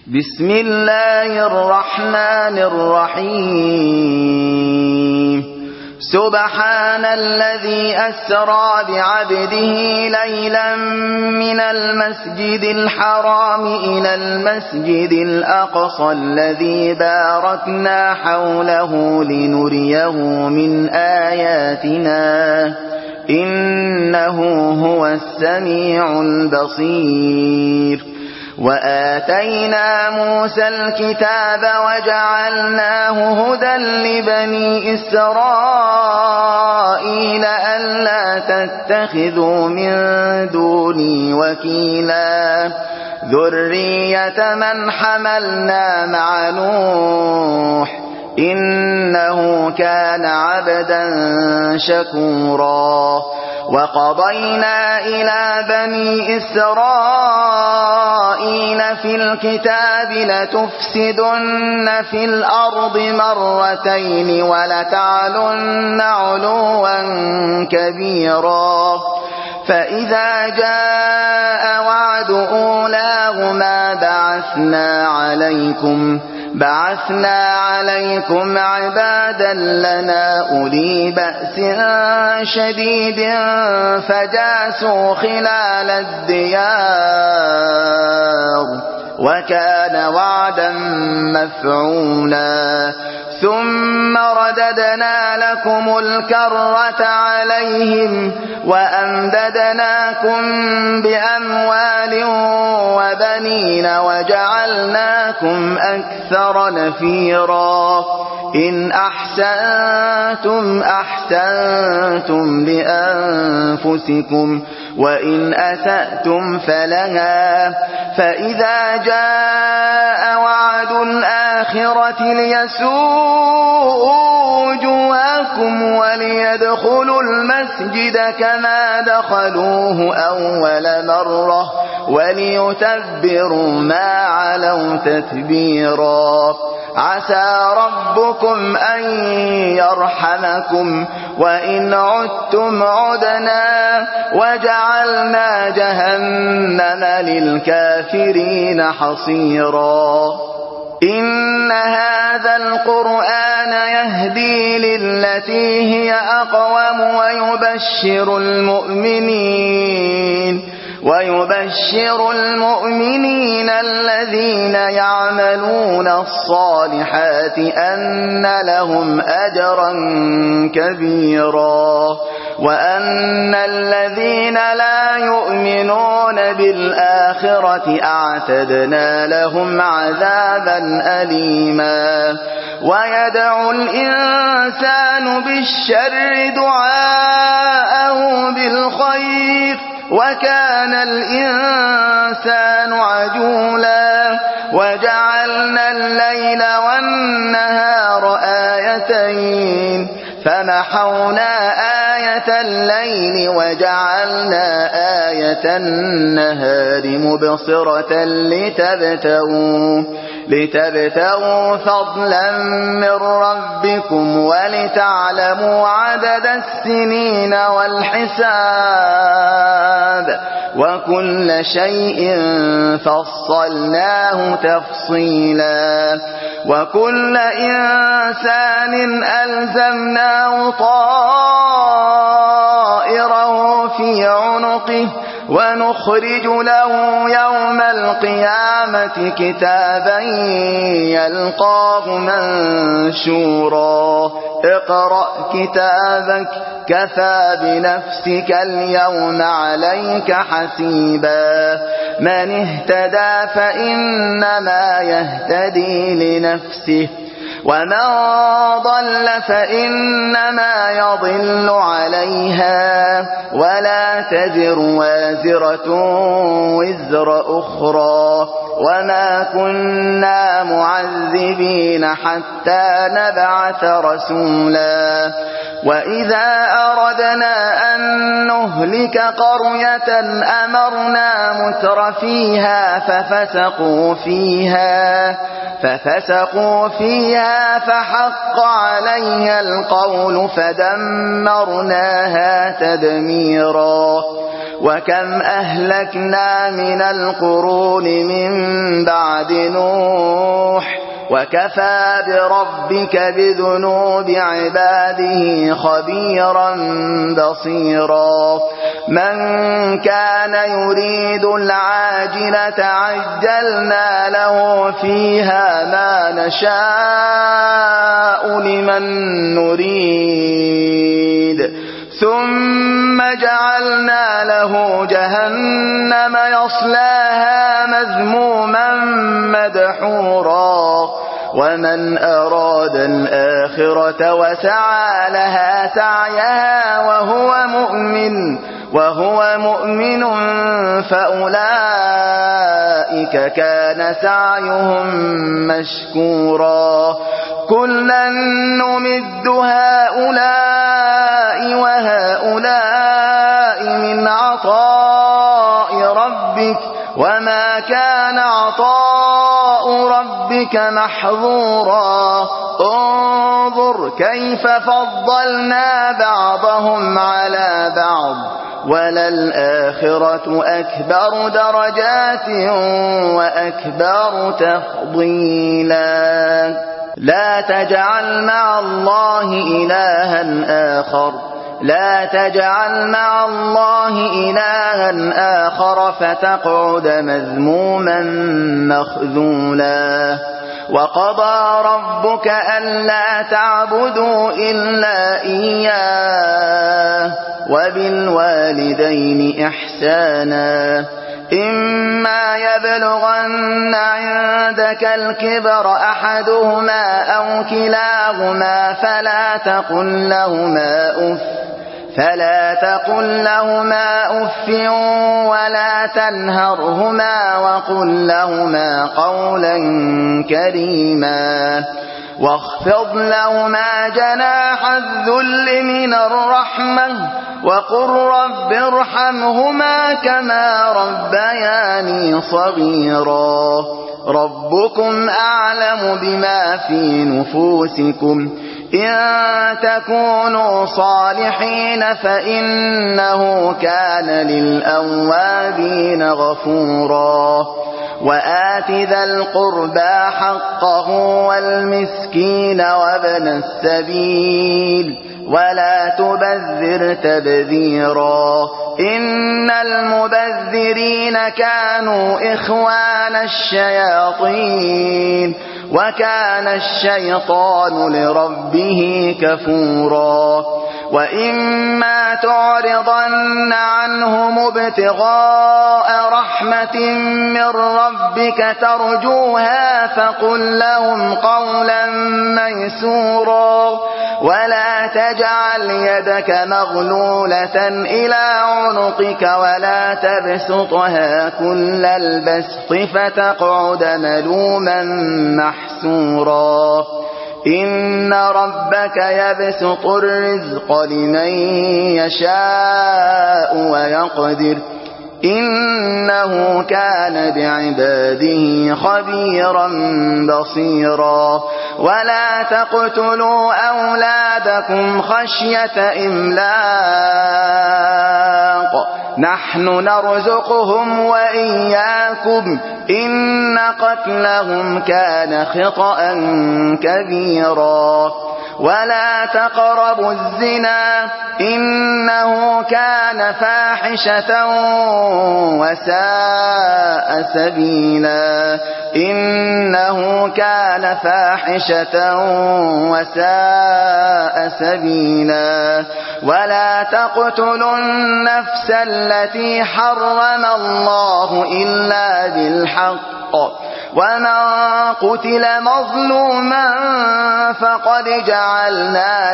بسم الله الرحمن الرحيم سبحان الذي أسرى بعبده ليلا من المسجد الحرام إلى المسجد الأقصى الذي باركنا حوله لنريه من آياتنا إنه هو السميع البصير وآتينا موسى الكتاب وجعلناه هدى لبني إسرائيل ألا تتخذوا من دوني وكيلا ذرية من حملنا مع نوح إنه كان عبدا شكورا وقضينا إلى بني إسرائيل في الكتاب لتفسدن في الأرض مرتين ولتعلن علوا كبيرا فإذا جاء وعد أولاهما بعثنا عليكم عبادا لنا أولي بأس شديد فجاسوا خلال الديار وكان وعدا مفعولا ثم رددنا لكم الكرة عليهم وأمددناكم بأموال وبنين وجعلناكم أكثر نفيرا إن أحسنتم أحسنتم لأنفسكم وإن أسأتم فلها فإذا جاء وعد الآخرة ليسوءوا وجوهكم وليدخلوا المسجد كما دخلوه أول مرة وليتبروا ما علوا تتبيرا عسى ربكم أن يرحمكم وإن عدتم عدنا وجعلنا جهنم للكافرين حصيرا إن هذا القرآن يهدي للتي هي أقوم ويبشر المؤمنين الذين يعملون الصالحات أن لهم أجرا كبيرا وأن الذين لا يؤمنون بالآخرة أعتدنا لهم عذابا أليما ويدعو الإنسان بالشر دعاءه بالخير وكان الإنسان عجولا وجعلنا الليل والنهار آيتين فمحونا آية الليل وجعلنا آية النهار مبصرة لتبتغوا فضلا من ربكم ولتعلموا عدد السنين والحساب وكل شيء فصلناه تفصيلا وكل إنسان ألزمناه طائره في عنقه ونخرج له يوم القيامة كتابا يلقاه منشورا اقرأ كتابك كفى بنفسك اليوم عليك حسيبا من اهتدى فإنما يهتدي لنفسه ومن ضل فإنما يضل عليها ولا تزر وازرة وزر أخرى وما كنا معذبين حتى نبعث رسولا وإذا أردنا أن نهلك قرية أمرنا مترفيها ففسقوا فيها فحق عليها القول فدمرناها تدميرا وكم أهلكنا من القرون من بعد نوح وكفى بربك بذنوب عباده خبيرا بصيرا من كان يريد العاجلة عجلنا له فيها ما نشاء لمن نريد ثم جعلنا له جهنم يصلاها مذموما مدحورا ومن أراد الآخرة وسعى لها سعيها وهو مؤمن فأولئك كان سعيهم مشكورا كلا نمد هؤلاء وهؤلاء من عطاء ربك وما كان عطاء ربك محظورا انظر كيف فضلنا بعضهم على بعض وللآخرة أكبر درجات وأكبر تفضيلا لا تجعل مع الله إلها آخر فتقعد مذموما مخذولا وقضى ربك ألا تعبدوا إلا إياه وبالوالدين إحسانا إما يبلغن عندك الكبر أحدهما أو كلاهما فلا تقل لهما أف ولا تنهرهما وقل لهما قولا كريما واخفض لهما جناح الذل من الرحمة وقل رب ارحمهما كما ربياني صغيرا ربكم أعلم بما في نفوسكم إن تكونوا صالحين فإنه كان للأوابين غفورا وآت ذا القربى حقه والمسكين وابن السبيل ولا تبذر تبذيرا إن المبذرين كانوا إخوان الشياطين وكان الشيطان لربه كفورا وإما تعرضن عنهم ابتغاء رحمة من ربك ترجوها فقل لهم قولا ميسورا ولا تجعل يدك مغلولة إلى عنقك ولا تبسطها كل البسط فتقعد ملوما محسورا إن ربك يبسط الرزق لمن يشاء ويقدر إنه كان بعباده خبيرا بصيرا ولا تقتلوا أولادكم خشية إملاق نحن نرزقهم وإياكم إن قتلهم كان خطأ كبيرا ولا تقربوا الزنا إنه كان فاحشة وساء سبيلا إنه كان فاحشة وساء سبيلا ولا تقتلوا النفس التي حرم الله إلا بالحق ومن قتل مظلوما فقد جعلنا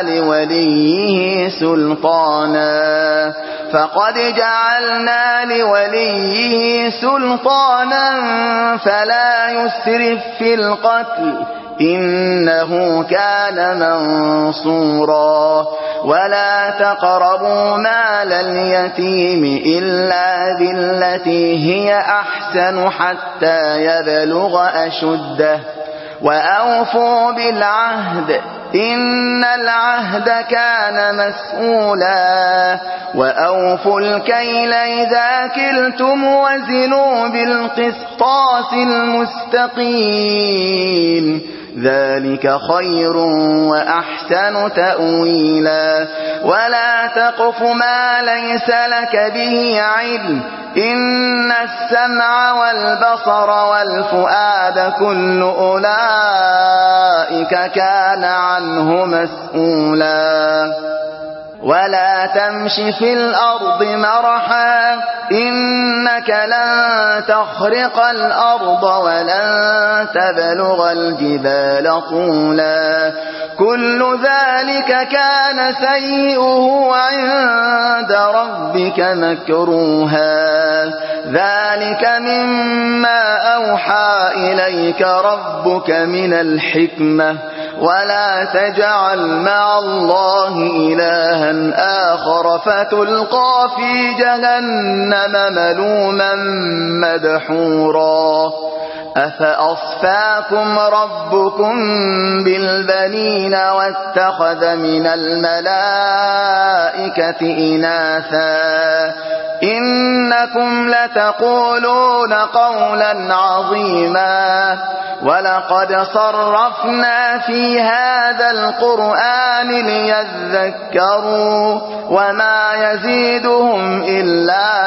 لوليه سلطانا فلا يسرف في القتل إنه كان منصورا ولا تقربوا مال اليتيم إلا بالتي هي أحسن حتى يبلغ أشده وأوفوا بالعهد إن العهد كان مسؤولا وأوفوا الكيل إذا كلتم وزنوا بالقسطاس المستقيم ذلك خير وأحسن تأويلا ولا تقف ما ليس لك به علم إن السمع والبصر والفؤاد كل أولئك كان عنه مسؤولا ولا تمش في الأرض مرحا إنك لن تخرق الأرض ولن تبلغ الجبال طولا كل ذلك كان سيئه عند ربك مكروها ذلك مما أوحى إليك ربك من الحكمة ولا تجعل مع الله إلها آخر فتلقى في جهنم ملوما مدحورا أفأصفاكم ربكم بالبنين واتخذ من الملائكة إناثا إنكم لتقولون قولا عظيما ولقد صرفنا في هذا القرآن ليذكروا وما يزيدهم إلا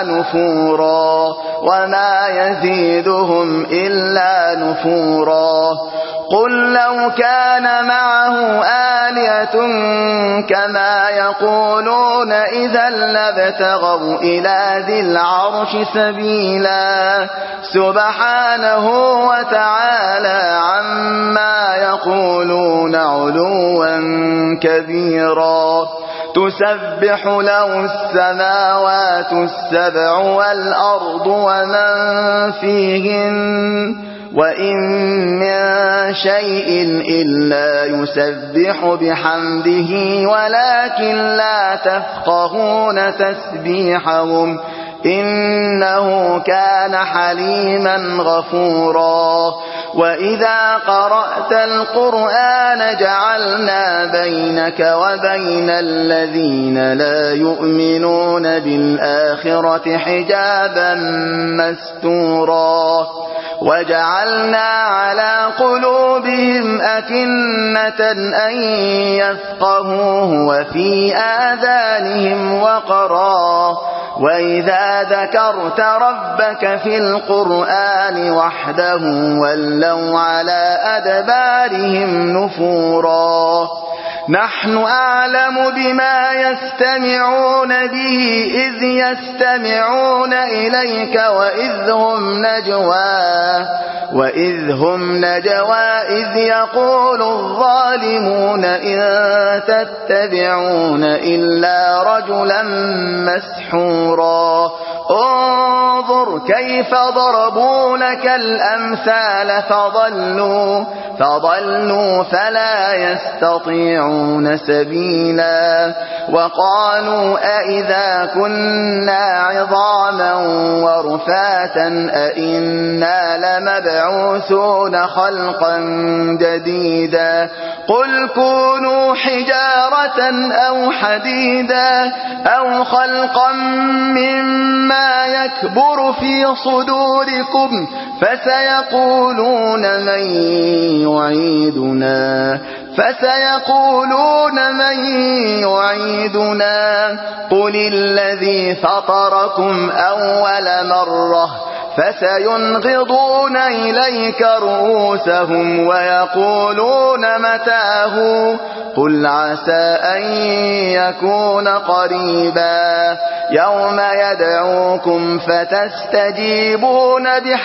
نفورا قل لو كان معه آلهة كما يقولون إذا لابتغوا إلى ذي العرش سبيلا سبحانه وتعالى عما يقولون علوا كبيرا تسبح له السماوات السبع والأرض ومن فيهن وإن من شيء إلا يسبح بحمده ولكن لا تفقهون تسبيحهم إنه كان حليما غفورا وإذا قرأت القرآن جعلنا بينك وبين الذين لا يؤمنون بالآخرة حجابا مستورا وجعلنا على قلوبهم أكنة أن يفقهوه وفي آذانهم وقرا وإذا ذكرت ربك في القرآن وحده ولوا على أدبارهم نفورا نحن أعلم بما يستمعون به إذ يستمعون إليك وإذ هم نجوى إذ يقول الظالمون إن تتبعون إلا رجلا مسحورا انظر كيف ضربوا لك الأمثال فضلوا فلا يستطيعون سبيلا وقالوا أئذا كنا عظاما ورفاتا أئنا لمبعوثون خلقا جديدا قل كونوا حجارة أو حديدا أو خلقا مما يكبر في صدوركم فسيقولون من يعيدنا قل الذي فطركم أول مرة فسينغضون إليك رؤوسهم ويقولون متاه قل عسى أن يكون قريبا يوم يدعوكم فتستجيبون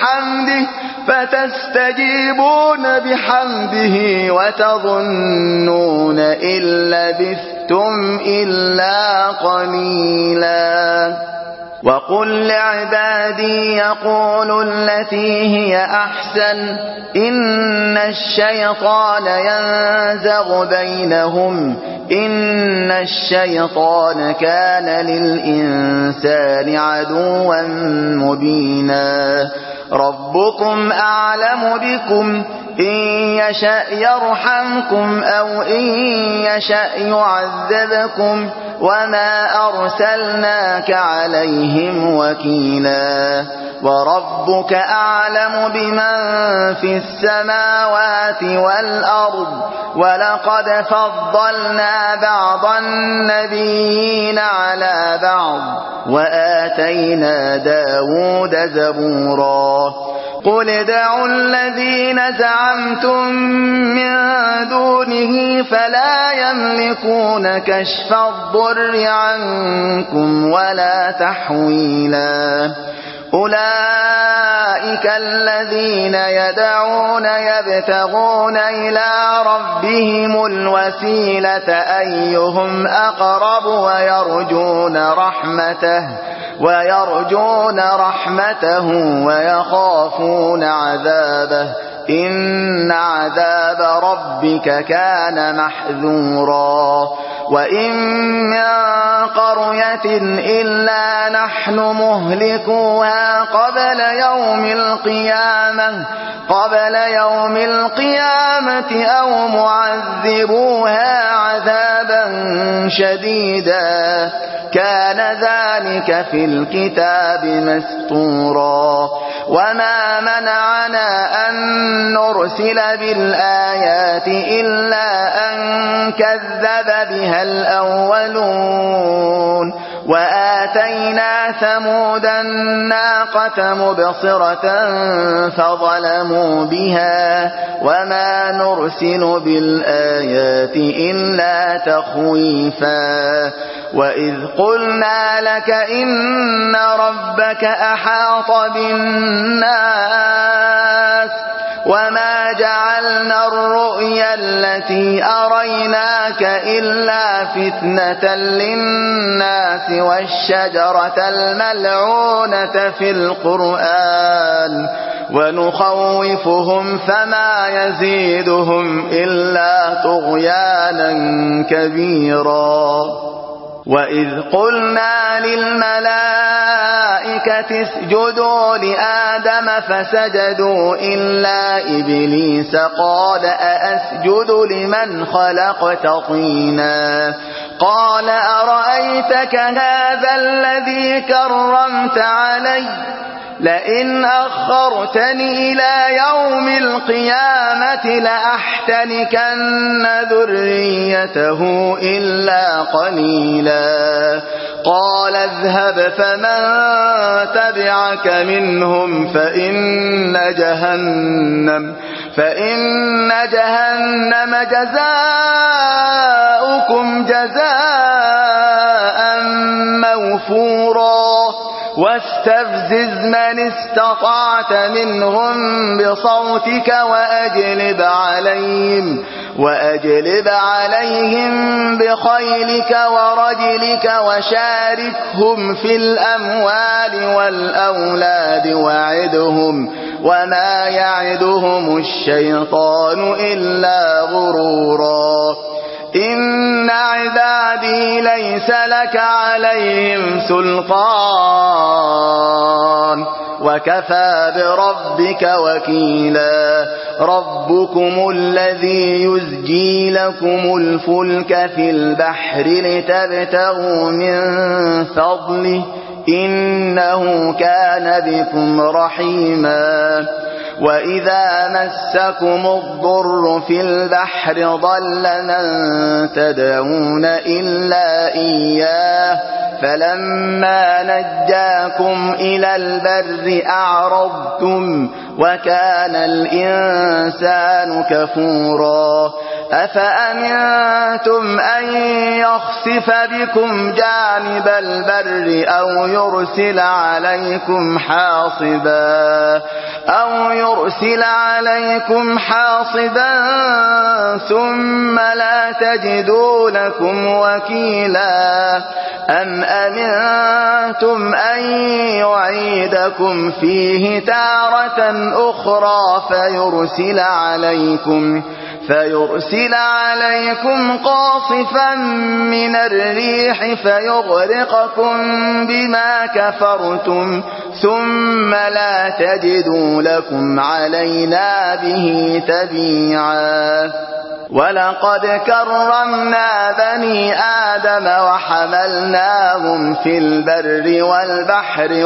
بحمده وتظنون إن لبثتم إلا قليلا وقل لعبادي يقولوا التي هي أحسن إن الشيطان ينزغ بينهم إن الشيطان كان للإنسان عدوا مبينا ربكم أعلم بكم إن يشأ يرحمكم أو إن يشأ يعذبكم وما أرسلناك عليهم وكيلا وربك أعلم بمن في السماوات والأرض ولقد فضلنا بعض النبيين على بعض وآتينا داود زبورا قل ادعوا الذين زعمتم من دونه فلا يملكون كشف الضر عنكم ولا تحويلا أولئك الذين يدعون يبتغون إلى ربهم الوسيلة أيهم أقرب ويرجون رحمته ويخافون عذابه إن عذاب ربك كان محذورا وإن من قرية إلا نحن مهلكوها قبل يوم القيامة أو معذبوها عذابا شديدا كان ذلك في الكتاب مسطورا وما منعنا أن نرسل بالآيات إلا أن كذب بها الأولون وآتينا ثمود الناقة مبصرة فظلموا بها وما نرسل بالآيات إلا تخويفا وإذ قلنا لك إن ربك أحاط بالناس وما جعلنا الرؤيا التي أريناك إلا فتنة للناس والشجرة الملعونة في القرآن ونخوفهم فما يزيدهم إلا طغيانا كبيرا وإذ قلنا للملائكة اسجدوا لآدم فسجدوا إلا إبليس قال أأسجد لمن خلقت طينا قال أرأيتك هذا الذي كرمت علي لئن أخرتني إلى يوم القيامة لأحتنكن ذريته إلا قليلا قال اذهب فمن تبعك منهم فإن جهنم جزاؤكم جزاء موفورا واستفزز من استطعت منهم بصوتك وأجلب عليهم بخيلك ورجلك وشاركهم في الأموال والأولاد وعدهم وما يعدهم الشيطان إلا غرورا إن عبادي ليس لك عليهم سلطان وكفى بربك وكيلا ربكم الذي يزجي لكم الفلك في البحر لتبتغوا من فضله إنه كان بكم رحيما وإذا مسكم الضر في البحر ضل من تدعون إلا إياه فلما نجاكم إلى البر أعرضتم وكان الإنسان كفورا أفأمنتم أن يخسف بكم جانب البر أو يرسل عليكم حاصبا ثم لا تجدوا لكم وكيلا أم أمنتم أن يعيدكم فيه تارة أخرى فيرسل عليكم قاصفا من الريح فيغرقكم بما كفرتم ثم لا تجدوا لكم علينا به تبيعا ولقد كرمنا بني آدم وحملناهم في البر والبحر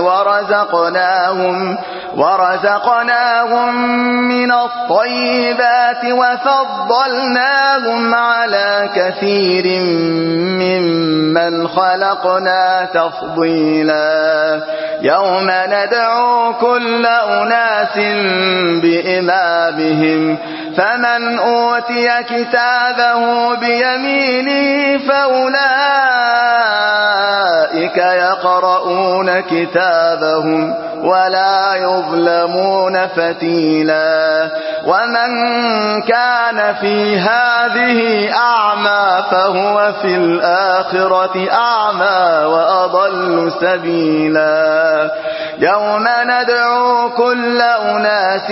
ورزقناهم من الطيبات وفضلناهم على كثير ممن خلقنا تفضيلا يوم ندعو كل أناس بإمامهم فمن أوتي كتابه بيمينه فأولئك يقرؤون كتابهم ولا يظلمون فتيلا ومن كان في هذه أعمى فهو في الآخرة أعمى وأضل سبيلا يوم ندعو كل أناس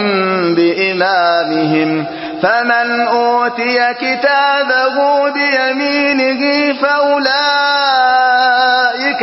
بإمامهم فمن أوتي كتابه بيمينه فأولئك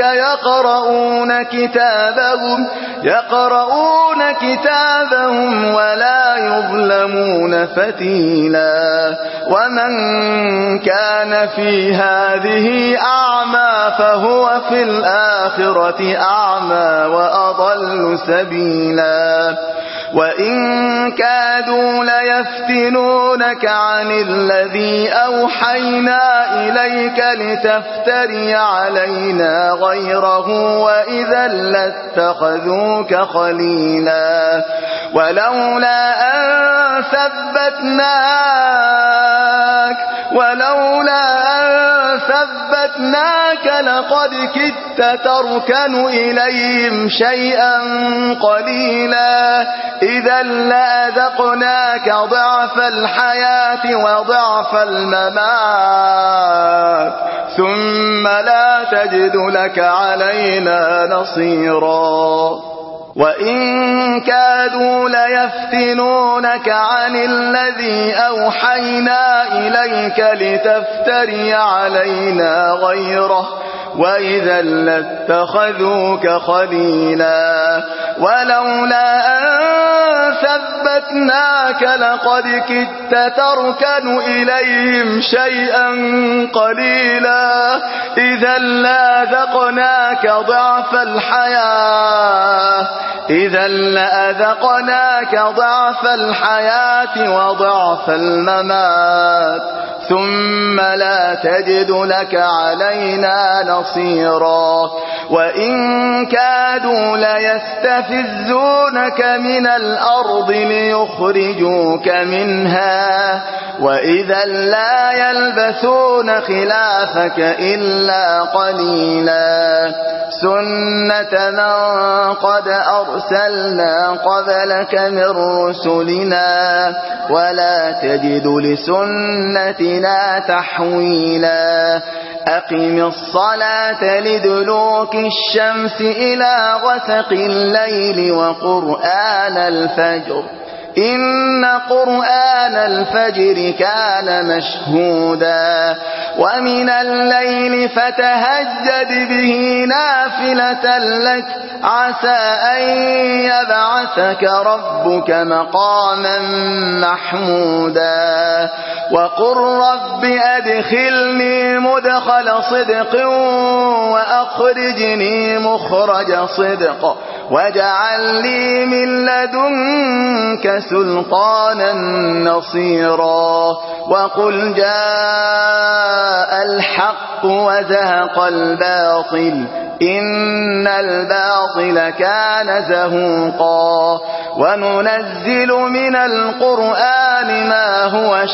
يقرؤون كتابهم ولا يظلمون فتيلا ومن كان في هذه أعمى فهو في الآخرة أعمى وأضل سبيلا وإن كادوا ليفتنونك عن الذي أوحينا إليك لتفتري علينا غيره وإذا لاتخذوك خليلا ولولا أن ثبتناك لقد كدت تركن إليهم شيئا قليلا إذا لأذقناك ضعف الحياة وضعف الممات ثم لا تجد لك علينا نصيرا وإن كادوا ليفتنونك عن الذي أوحينا إليك لتفتري علينا غيره وإذا لاتخذوك خليلا ولولا أن ثبتناك لقد كدت تركن إليهم شيئا قليلا إذا لأذقناك ضعف الحياة وضعف الممات ثم لا تجد لك علينا نصيرا وإن كادوا ليستفزونك من الأرض ليخرجوك منها وإذا لا يلبثون خلافك إلا قليلا سنة من قد أرسلنا قبلك من رسلنا ولا تجد لسنتنا تحويلا أقم الصلاة لدلوك الشمس إلى غسق الليل وقرآن الفجر إن قرآن الفجر كان مشهودا ومن الليل فتهجد به نافلة لك عسى أن يبعثك ربك مقاما محمودا وقل رب أدخلني مدخل صدق وأخرجني مخرج صدق واجعل لي من لدنك سلطانا نصيرا وقل جاء الحق وزهق الباطل إن الباطل كان زهوقا وننزل من القرآن ما هو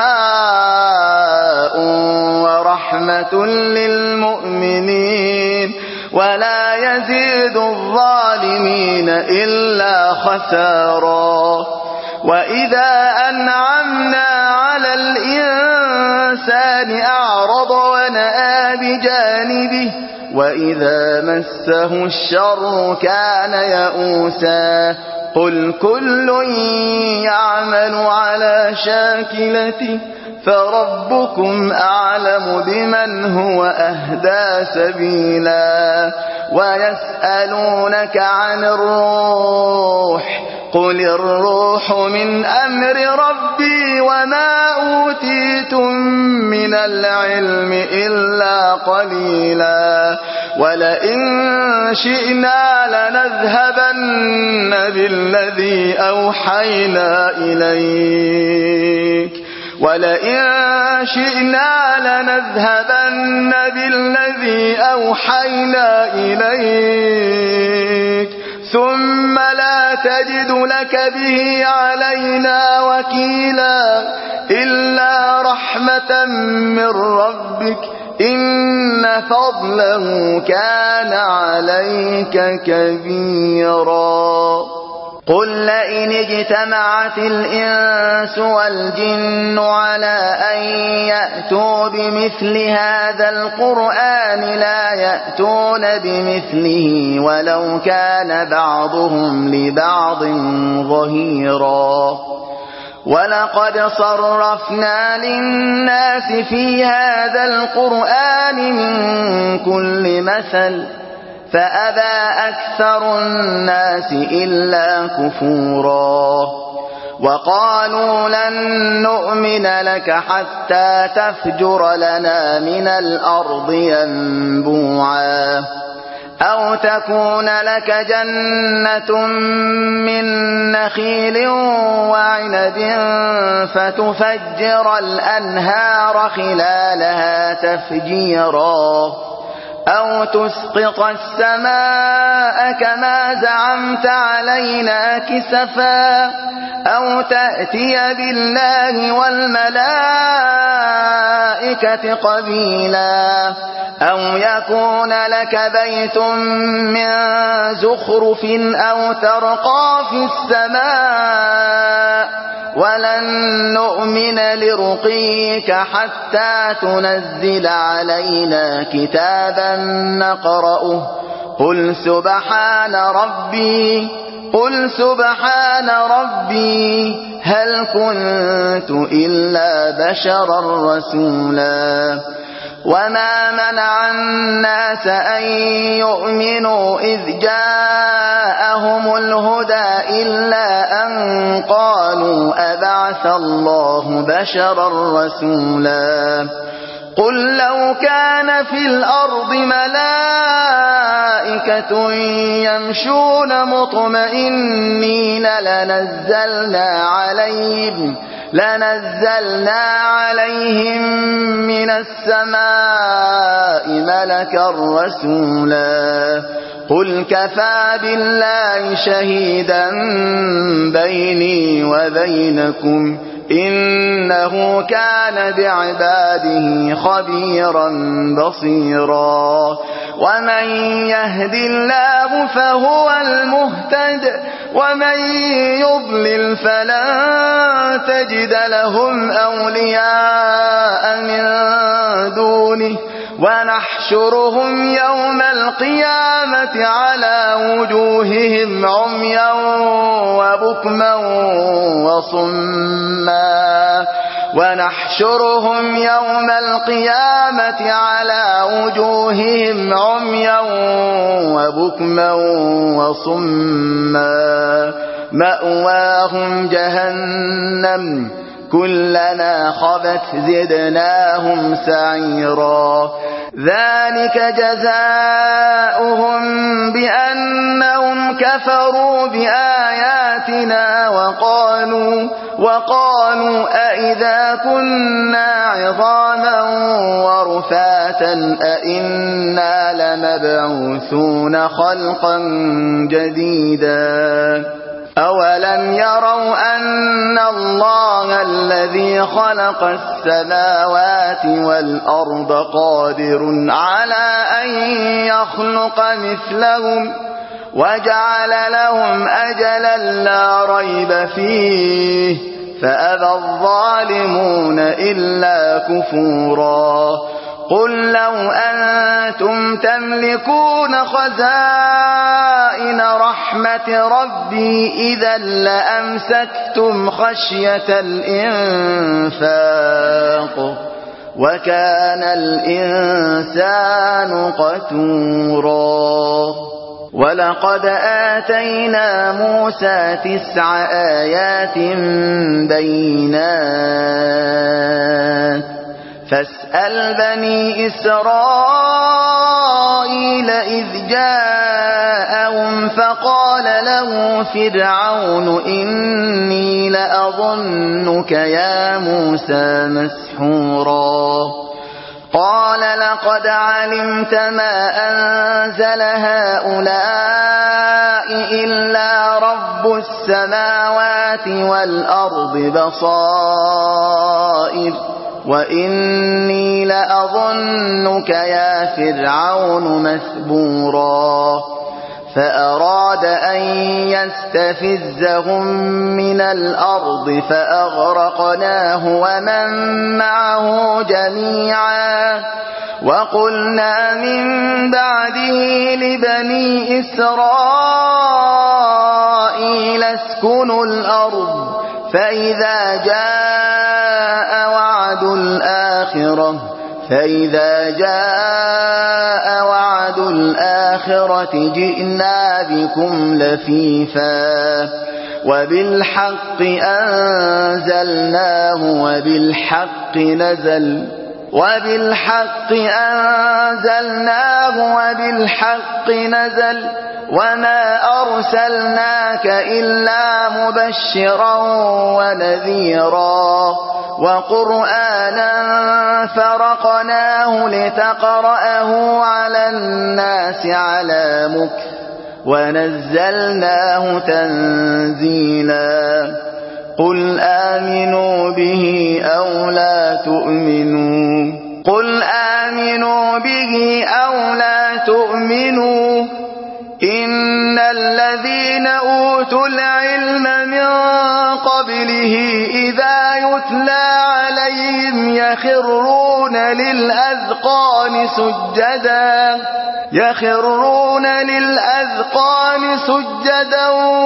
شفاء ورحمة للمؤمنين ولا يزيد الظالمين إلا خسارا وإذا أنعمنا على الإنسان أعرض ونأى بجانبه وإذا مسه الشر كان يئوسا قل كل يعمل على شاكلته فربكم أعلم بمن هو أهدى سبيلا ويسألونك عن الروح قل الروح من أمر ربي وما أوتيتم من العلم إلا قليلا ولئن شئنا لنذهبن بالذي أوحينا إليك ثم لا تجد لك به علينا وكيلا إلا رحمة من ربك إن فضله كان عليك كبيرا قل لئن اجتمعت الإنس والجن على أن يأتوا بمثل هذا القرآن لا يأتون بمثله ولو كان بعضهم لبعض ظهيرا ولقد صرفنا للناس في هذا القرآن من كل مثل فأبى أكثر الناس إلا كفورا وقالوا لن نؤمن لك حتى تفجر لنا من الأرض ينبوعا أو تكون لك جنة من نخيل وعنب فتفجر الأنهار خلالها تفجيرا أو تسقط السماء كما زعمت علينا كسفا أو تأتي بالله والملائكة قبيلا أو يكون لك بيت من زخرف أو ترقى في السماء ولن نؤمن لرقيك حتى تنزل علينا كتابا نقرأه قل سبحان ربي هل كنت إلا بشرا رسولا وما منع الناس أن يؤمنوا إذ جاءهم الهدى إلا أن قالوا أبعث الله بشرا رسولا قل لو كان في الأرض ملائكة يمشون مطمئنين لنزلنا عليهم من السماء ملكا رسولا قل كفى بالله شهيدا بيني وبينكم إنه كان بعباده خبيرا بصيرا ومن يهد الله فهو المهتد ومن يضلل فلن تجد لهم أولياء من دونه ونحشرهم يوم القيامة على وجوههم عميا وبكما وصما ونحشرهم يوم القيامة على وجوههم عميا وبكما وصما مأواهم جهنم كلما خبت زدناهم سعيرا ذلك جزاؤهم بأنهم كفروا بآياتنا وقالوا أئذا كنا عظاما ورفاتا أئنا لمبعوثون خلقا جديدا أولم يروا أن الله الذي خلق السماوات والأرض قادر على أن يخلق مثلهم وجعل لهم أجلا لا ريب فيه فأبى الظالمون إلا كفورا قل لو أنتم تملكون خزائن رحمة ربي إذا لأمسكتم خشية الإنفاق وكان الإنسان قتورا ولقد آتينا موسى 9 آيات بينات فاسأل بني إسرائيل إذ جاءهم فقال له فرعون إني لأظنك يا موسى مسحورا قال لقد علمت ما أنزل هؤلاء إلا رب السماوات والأرض بصائر وإني لأظنك يا فرعون مثبورا فأراد أن يستفزهم من الأرض فأغرقناه ومن معه جميعا وقلنا من بعده لبني إسرائيل اسكنوا الأرض فإذا جاء وعد الآخرة جئنا بكم لفيفا وبالحق أنزلناه وبالحق نزل وما أرسلناك إلا مبشرا ونذيرا وقرآنا فرقناه لتقرأه على الناس على مكث ونزلناه تنزيلا قل آمنوا به أو لا تؤمنوا إن الذين أوتوا العلم من قبله إذا يتلى عليهم يخرون للأذقان سجدا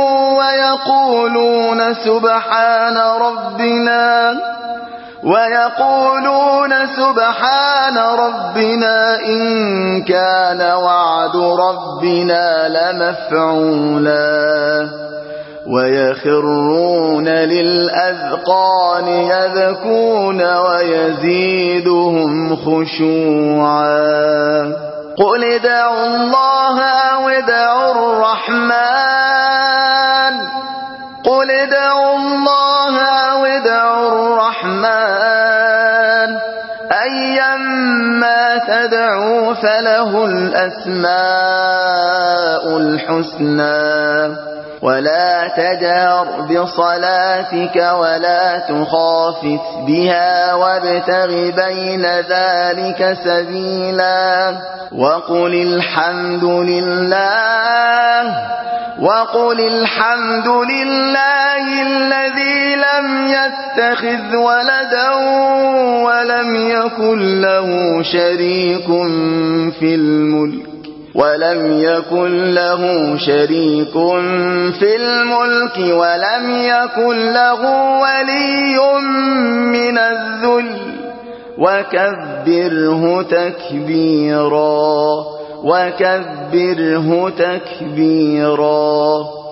ويقولون سبحان ربنا إن كان وعد ربنا لمفعولا ويخرون للأذقان يبكون ويزيدهم خشوعا قل ادعوا الله أو ادعوا الرحمن أيما تدعوا فله الأسماء الحسنى ولا تجهر بصلاتك ولا تخافت بها وابتغ بين ذلك سبيلا وقل الحمد لله الذي لم يتخذ ولدا ولم يكن له شريك في الملك ولم يكن له ولي من الذل وكبره تكبيرا